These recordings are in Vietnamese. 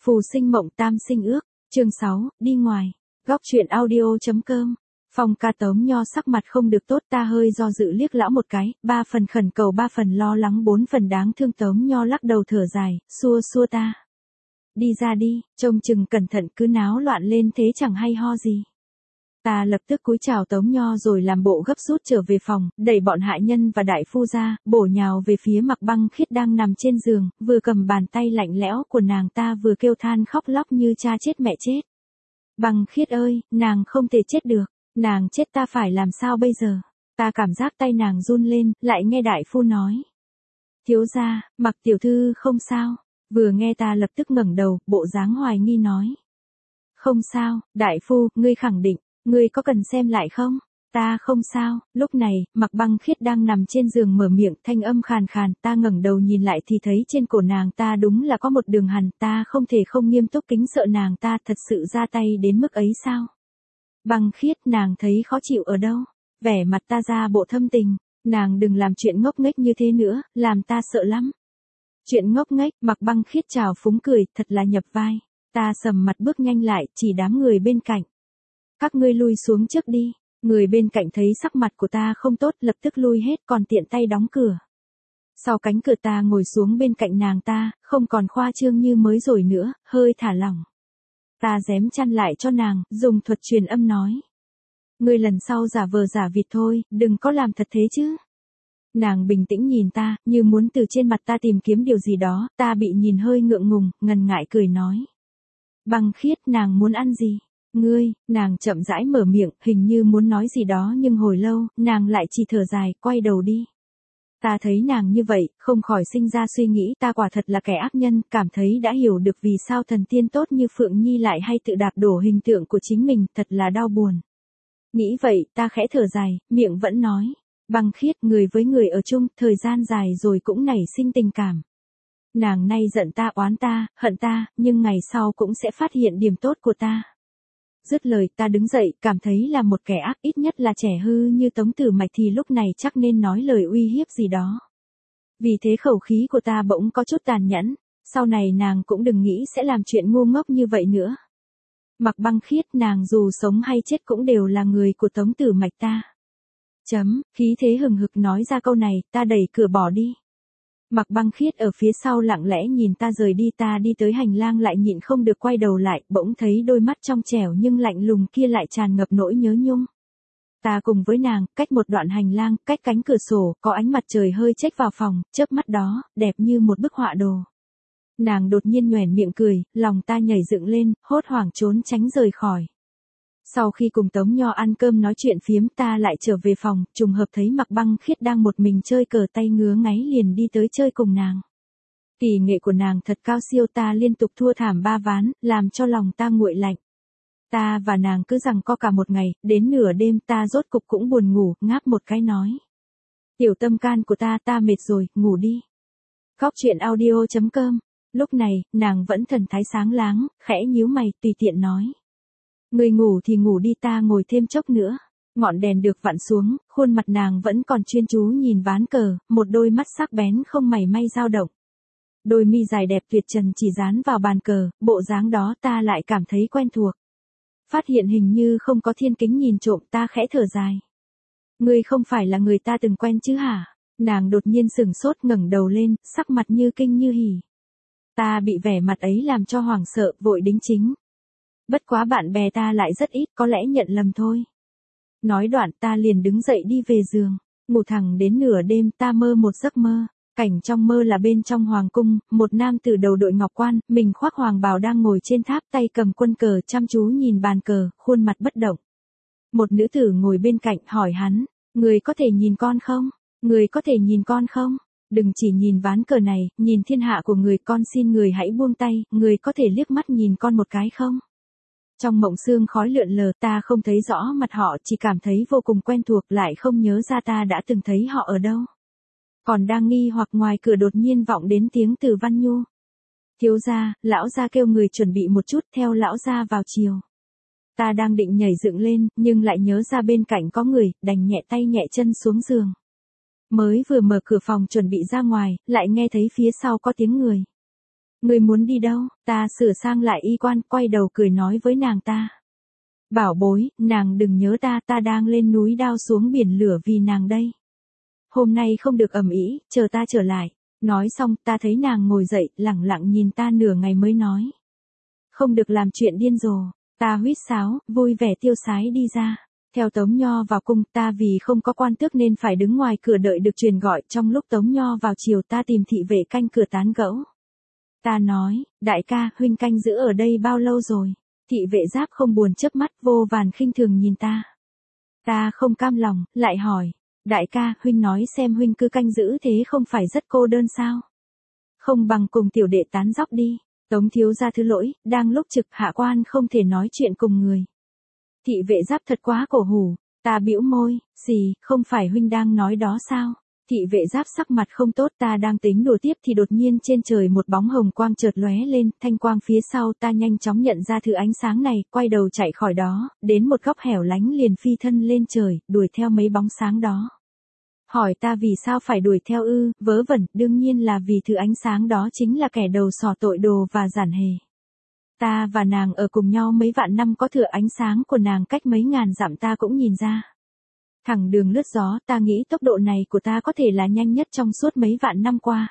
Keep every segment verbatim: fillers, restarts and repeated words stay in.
Phù sinh mộng tam sinh ước, chương sáu, đi ngoài. Góc truyện audio chấm com. Phong ca Tống Nho sắc mặt không được tốt, ta hơi do dự liếc lão một cái, ba phần khẩn cầu ba phần lo lắng bốn phần đáng thương. Tống Nho lắc đầu thở dài, xua xua ta. Đi ra đi, trông chừng cẩn thận, cứ náo loạn lên thế chẳng hay ho gì. Ta lập tức cúi chào Tống Nho rồi làm bộ gấp rút trở về phòng, đẩy bọn hạ nhân và đại phu ra, bổ nhào về phía Mạc Băng Khiết đang nằm trên giường, vừa cầm bàn tay lạnh lẽo của nàng ta vừa kêu than khóc lóc như cha chết mẹ chết. Băng Khiết ơi, nàng không thể chết được, nàng chết ta phải làm sao bây giờ? Ta cảm giác tay nàng run lên, lại nghe đại phu nói. Thiếu gia, Mạc tiểu thư không sao. Vừa nghe ta lập tức ngẩng đầu, bộ dáng hoài nghi nói. Không sao, đại phu, ngươi khẳng định. Ngươi có cần xem lại không? Ta không sao. Lúc này, Mạc Băng Khiết đang nằm trên giường mở miệng, thanh âm khàn khàn, ta ngẩng đầu nhìn lại thì thấy trên cổ nàng ta đúng là có một đường hằn, ta không thể không nghiêm túc kính sợ nàng ta thật sự ra tay đến mức ấy sao? Băng Khiết, nàng thấy khó chịu ở đâu? Vẻ mặt ta ra bộ thâm tình, nàng đừng làm chuyện ngốc nghếch như thế nữa, làm ta sợ lắm. Chuyện ngốc nghếch, Mạc Băng Khiết trào phúng cười, thật là nhập vai. Ta sầm mặt bước nhanh lại, chỉ đám người bên cạnh. Các ngươi lui xuống trước đi. Người bên cạnh thấy sắc mặt của ta không tốt, lập tức lui hết, còn tiện tay đóng cửa. Sau cánh cửa ta ngồi xuống bên cạnh nàng ta, không còn khoa trương như mới rồi nữa, hơi thả lỏng. Ta rém chăn lại cho nàng, dùng thuật truyền âm nói. Ngươi lần sau giả vờ giả vịt thôi, đừng có làm thật thế chứ. Nàng bình tĩnh nhìn ta, như muốn từ trên mặt ta tìm kiếm điều gì đó, ta bị nhìn hơi ngượng ngùng, ngần ngại cười nói. Băng Khiết, nàng muốn ăn gì? Ngươi, nàng chậm rãi mở miệng, hình như muốn nói gì đó nhưng hồi lâu, nàng lại chỉ thở dài, quay đầu đi. Ta thấy nàng như vậy, không khỏi sinh ra suy nghĩ ta quả thật là kẻ ác nhân, cảm thấy đã hiểu được vì sao thần tiên tốt như Phượng Nhi lại hay tự đạp đổ hình tượng của chính mình, thật là đau buồn. Nghĩ vậy, ta khẽ thở dài, miệng vẫn nói. Băng Khiết, người với người ở chung, thời gian dài rồi cũng nảy sinh tình cảm. Nàng nay giận ta oán ta, hận ta, nhưng ngày sau cũng sẽ phát hiện điểm tốt của ta. Dứt lời ta đứng dậy, cảm thấy là một kẻ ác, ít nhất là trẻ hư như Tống Tử Mạch thì lúc này chắc nên nói lời uy hiếp gì đó. Vì thế khẩu khí của ta bỗng có chút tàn nhẫn, sau này nàng cũng đừng nghĩ sẽ làm chuyện ngu ngốc như vậy nữa. Mạc Băng Khiết, nàng dù sống hay chết cũng đều là người của Tống Tử Mạch ta. Chấm, khí thế hừng hực nói ra câu này, ta đẩy cửa bỏ đi. Mạc Băng Khiết ở phía sau lặng lẽ nhìn ta rời đi, ta đi tới hành lang lại nhịn không được quay đầu lại, bỗng thấy đôi mắt trong trẻo nhưng lạnh lùng kia lại tràn ngập nỗi nhớ nhung. Ta cùng với nàng, cách một đoạn hành lang, cách cánh cửa sổ, có ánh mặt trời hơi chếch vào phòng, chớp mắt đó, đẹp như một bức họa đồ. Nàng đột nhiên nhoẻn miệng cười, lòng ta nhảy dựng lên, hốt hoảng trốn tránh rời khỏi. Sau khi cùng Tống Nho ăn cơm nói chuyện phiếm, ta lại trở về phòng, trùng hợp thấy Mạc Băng Khiết đang một mình chơi cờ, tay ngứa ngáy liền đi tới chơi cùng nàng. Kỳ nghệ của nàng thật cao siêu, ta liên tục thua thảm ba ván, làm cho lòng ta nguội lạnh. Ta và nàng cứ giằng co cả một ngày, đến nửa đêm ta rốt cục cũng buồn ngủ, ngáp một cái nói. Tiểu tâm can của ta, ta mệt rồi, ngủ đi. Góc truyện audio chấm com. Lúc này, nàng vẫn thần thái sáng láng, khẽ nhíu mày, tùy tiện nói. Người ngủ thì ngủ đi, ta ngồi thêm chốc nữa. Ngọn đèn được vặn xuống, khuôn mặt nàng vẫn còn chuyên chú nhìn ván cờ, một đôi mắt sắc bén không mảy may dao động. Đôi mi dài đẹp tuyệt trần chỉ dán vào bàn cờ, bộ dáng đó ta lại cảm thấy quen thuộc. Phát hiện hình như không có thiên kính nhìn trộm, ta khẽ thở dài. Ngươi không phải là người ta từng quen chứ hả? Nàng đột nhiên sừng sốt ngẩng đầu lên, sắc mặt như kinh như hỉ. Ta bị vẻ mặt ấy làm cho hoảng sợ, vội đính chính. Bất quá bạn bè ta lại rất ít, có lẽ nhận lầm thôi. Nói đoạn ta liền đứng dậy đi về giường, ngủ thẳng đến nửa đêm ta mơ một giấc mơ. Cảnh trong mơ là bên trong hoàng cung, một nam tử đầu đội ngọc quan, mình khoác hoàng bào đang ngồi trên tháp, tay cầm quân cờ chăm chú nhìn bàn cờ, khuôn mặt bất động. Một nữ tử ngồi bên cạnh hỏi hắn, người có thể nhìn con không? Người có thể nhìn con không? Đừng chỉ nhìn ván cờ này, nhìn thiên hạ của người, con xin người hãy buông tay, người có thể liếc mắt nhìn con một cái không? Trong mộng sương khói lượn lờ, ta không thấy rõ mặt họ, chỉ cảm thấy vô cùng quen thuộc, lại không nhớ ra ta đã từng thấy họ ở đâu. Còn đang nghi hoặc, ngoài cửa đột nhiên vọng đến tiếng từ Văn Nhu. Thiếu gia, lão gia kêu người chuẩn bị một chút, theo lão gia vào chiều. Ta đang định nhảy dựng lên, nhưng lại nhớ ra bên cạnh có người, đành nhẹ tay nhẹ chân xuống giường. Mới vừa mở cửa phòng chuẩn bị ra ngoài, lại nghe thấy phía sau có tiếng người. Ngươi muốn đi đâu? Ta sửa sang lại y quan, quay đầu cười nói với nàng ta. Bảo bối, nàng đừng nhớ ta, ta đang lên núi đao xuống biển lửa vì nàng đây. Hôm nay không được ầm ĩ, chờ ta trở lại. Nói xong, ta thấy nàng ngồi dậy, lẳng lặng nhìn ta nửa ngày mới nói. Không được làm chuyện điên rồ. Ta huýt sáo, vui vẻ tiêu sái đi ra. Theo Tống Nho vào cung, ta vì không có quan tước nên phải đứng ngoài cửa đợi được truyền gọi. Trong lúc Tống Nho vào chiều ta tìm thị vệ canh cửa tán gẫu. Ta nói, đại ca, huynh canh giữ ở đây bao lâu rồi? Thị vệ Giáp không buồn chớp mắt, vô vàn khinh thường nhìn ta. Ta không cam lòng, lại hỏi, đại ca, huynh nói xem huynh cứ canh giữ thế không phải rất cô đơn sao? Không bằng cùng tiểu đệ tán dóc đi. Tống thiếu gia thứ lỗi, đang lúc trực hạ quan không thể nói chuyện cùng người. Thị vệ Giáp thật quá cổ hủ. Ta bĩu môi, xì, không phải huynh đang nói đó sao? Thị vệ Giáp sắc mặt không tốt, ta đang tính đùa tiếp thì đột nhiên trên trời một bóng hồng quang chợt lóe lên, thanh quang phía sau ta nhanh chóng nhận ra thứ ánh sáng này, quay đầu chạy khỏi đó, đến một góc hẻo lánh liền phi thân lên trời, đuổi theo mấy bóng sáng đó. Hỏi ta vì sao phải đuổi theo ư, vớ vẩn, đương nhiên là vì thứ ánh sáng đó chính là kẻ đầu sỏ tội đồ và giản hề. Ta và nàng ở cùng nhau mấy vạn năm, có thừa ánh sáng của nàng cách mấy ngàn dặm ta cũng nhìn ra. Thẳng đường lướt gió, ta nghĩ tốc độ này của ta có thể là nhanh nhất trong suốt mấy vạn năm qua.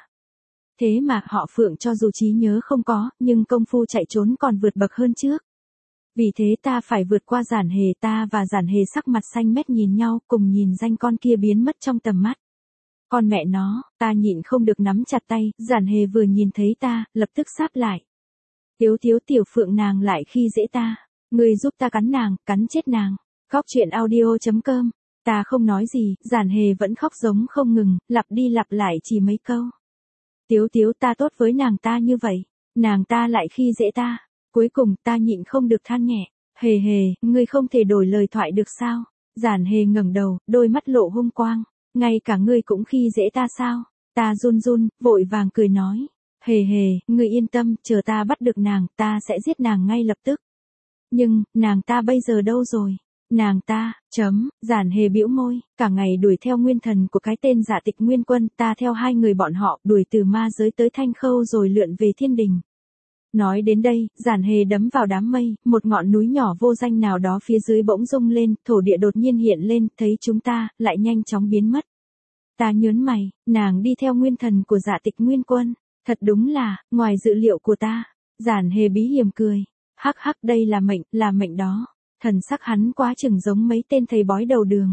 Thế mà họ Phượng cho dù trí nhớ không có, nhưng công phu chạy trốn còn vượt bậc hơn trước. Vì thế ta phải vượt qua giản hề, ta và giản hề sắc mặt xanh mét nhìn nhau, cùng nhìn danh con kia biến mất trong tầm mắt. Con mẹ nó, ta nhịn không được nắm chặt tay, giản hề vừa nhìn thấy ta, lập tức sáp lại. Tiếu tiếu tiểu Phượng nàng lại khi dễ ta, người giúp ta cắn nàng, cắn chết nàng. Góc truyện audio chấm com. Ta không nói gì, giản hề vẫn khóc giống không ngừng, lặp đi lặp lại chỉ mấy câu. Tiếu tiếu ta tốt với nàng ta như vậy, nàng ta lại khi dễ ta. Cuối cùng ta nhịn không được than nhẹ, hề hề, ngươi không thể đổi lời thoại được sao? Giản hề ngẩng đầu, đôi mắt lộ hung quang, ngay cả ngươi cũng khi dễ ta sao? Ta run run, vội vàng cười nói, hề hề, ngươi yên tâm, chờ ta bắt được nàng, ta sẽ giết nàng ngay lập tức. Nhưng, nàng ta bây giờ đâu rồi? Nàng ta, chấm, giản hề bĩu môi, cả ngày đuổi theo nguyên thần của cái tên Dạ Tịch Nguyên Quân, ta theo hai người bọn họ, đuổi từ ma giới tới Thanh Khâu rồi lượn về thiên đình. Nói đến đây, giản hề đấm vào đám mây, một ngọn núi nhỏ vô danh nào đó phía dưới bỗng rung lên, thổ địa đột nhiên hiện lên, thấy chúng ta, lại nhanh chóng biến mất. Ta nhớn mày, nàng đi theo nguyên thần của Dạ Tịch Nguyên Quân, thật đúng là, ngoài dự liệu của ta. Giản hề bí hiểm cười, hắc hắc đây là mệnh, là mệnh đó. Thần sắc hắn quá chừng giống mấy tên thầy bói đầu đường.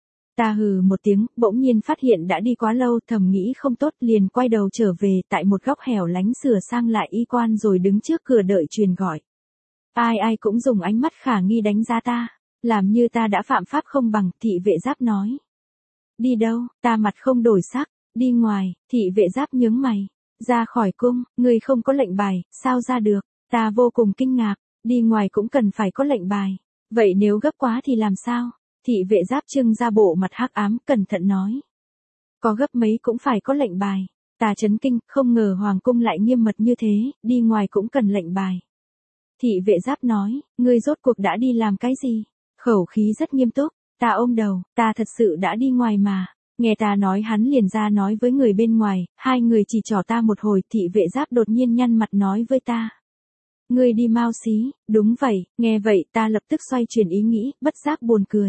Ta hừ một tiếng, bỗng nhiên phát hiện đã đi quá lâu, thầm nghĩ không tốt, liền quay đầu trở về, tại một góc hẻo lánh sửa sang lại y quan rồi đứng trước cửa đợi truyền gọi. Ai ai cũng dùng ánh mắt khả nghi đánh giá ta, làm như ta đã phạm pháp không bằng. Thị vệ Giáp nói. Đi đâu? Ta mặt không đổi sắc. Đi ngoài. Thị vệ Giáp nhướng mày. Ra khỏi cung, người không có lệnh bài, sao ra được? Ta vô cùng kinh ngạc. Đi ngoài cũng cần phải có lệnh bài. Vậy nếu gấp quá thì làm sao? Thị vệ Giáp trưng ra bộ mặt hắc ám, cẩn thận nói. Có gấp mấy cũng phải có lệnh bài. Ta chấn kinh, không ngờ hoàng cung lại nghiêm mật như thế, đi ngoài cũng cần lệnh bài. Thị vệ Giáp nói, ngươi rốt cuộc đã đi làm cái gì? Khẩu khí rất nghiêm túc. Ta ôm đầu, ta thật sự đã đi ngoài mà. Nghe ta nói hắn liền ra nói với người bên ngoài, hai người chỉ trỏ ta một hồi. Thị vệ Giáp đột nhiên nhăn mặt nói với ta. Ngươi đi mau xí, đúng vậy. Nghe vậy ta lập tức xoay chuyển ý nghĩ, bất giác buồn cười.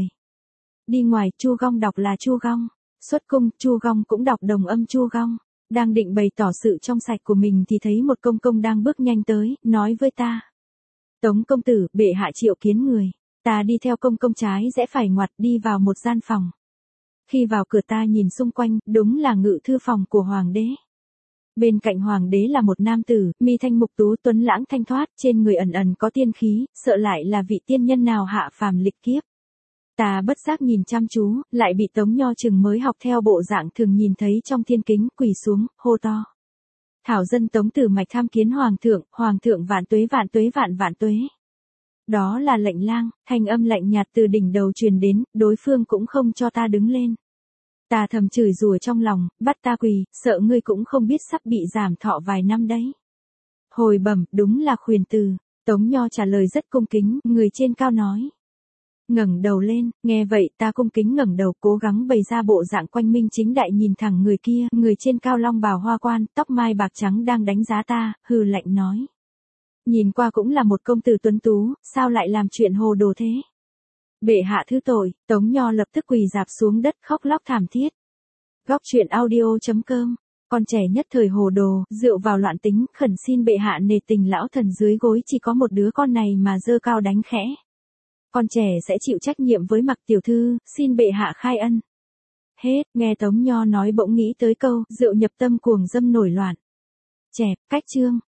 Đi ngoài, Chu Gong đọc là Chu Gong. Xuất cung, Chu Gong cũng đọc đồng âm Chu Gong. Đang định bày tỏ sự trong sạch của mình thì thấy một công công đang bước nhanh tới, nói với ta. Tống công tử, bệ hạ triệu kiến người. Ta đi theo công công trái rẽ phải ngoặt đi vào một gian phòng. Khi vào cửa ta nhìn xung quanh, đúng là ngự thư phòng của hoàng đế. Bên cạnh hoàng đế là một nam tử, mi thanh mục tú tuấn lãng thanh thoát, trên người ẩn ẩn có tiên khí, sợ lại là vị tiên nhân nào hạ phàm lịch kiếp. Ta bất giác nhìn chăm chú, lại bị Tống Nho chừng mới học theo bộ dạng thường nhìn thấy trong thiên kính, quỳ xuống, hô to. Thảo dân Tống Tử Mạch tham kiến hoàng thượng, hoàng thượng vạn tuế vạn tuế vạn vạn tuế. Đó là lệnh lang, thanh âm lạnh nhạt từ đỉnh đầu truyền đến, đối phương cũng không cho ta đứng lên. Ta thầm chửi rủa trong lòng, bắt ta quỳ, sợ ngươi cũng không biết sắp bị giảm thọ vài năm đấy. Hồi bẩm, đúng là khuyền từ. Tống Nho trả lời rất cung kính, người trên cao nói. ngẩng đầu lên, nghe vậy ta cung kính ngẩng đầu cố gắng bày ra bộ dạng quanh minh chính đại nhìn thẳng người kia, người trên cao long bào hoa quan, tóc mai bạc trắng đang đánh giá ta, hừ lạnh nói. Nhìn qua cũng là một công tử tuấn tú, sao lại làm chuyện hồ đồ thế? Bệ hạ thứ tội, Tống Nho lập tức quỳ rạp xuống đất khóc lóc thảm thiết. Góc truyện audio chấm com, con trẻ nhất thời hồ đồ, rượu vào loạn tính, khẩn xin bệ hạ nể tình lão thần dưới gối chỉ có một đứa con này mà dơ cao đánh khẽ. Con trẻ sẽ chịu trách nhiệm với Mặc tiểu thư, xin bệ hạ khai ân. Hết, nghe Tống Nho nói bỗng nghĩ tới câu, rượu nhập tâm cuồng dâm nổi loạn. Chẹp, cách chương.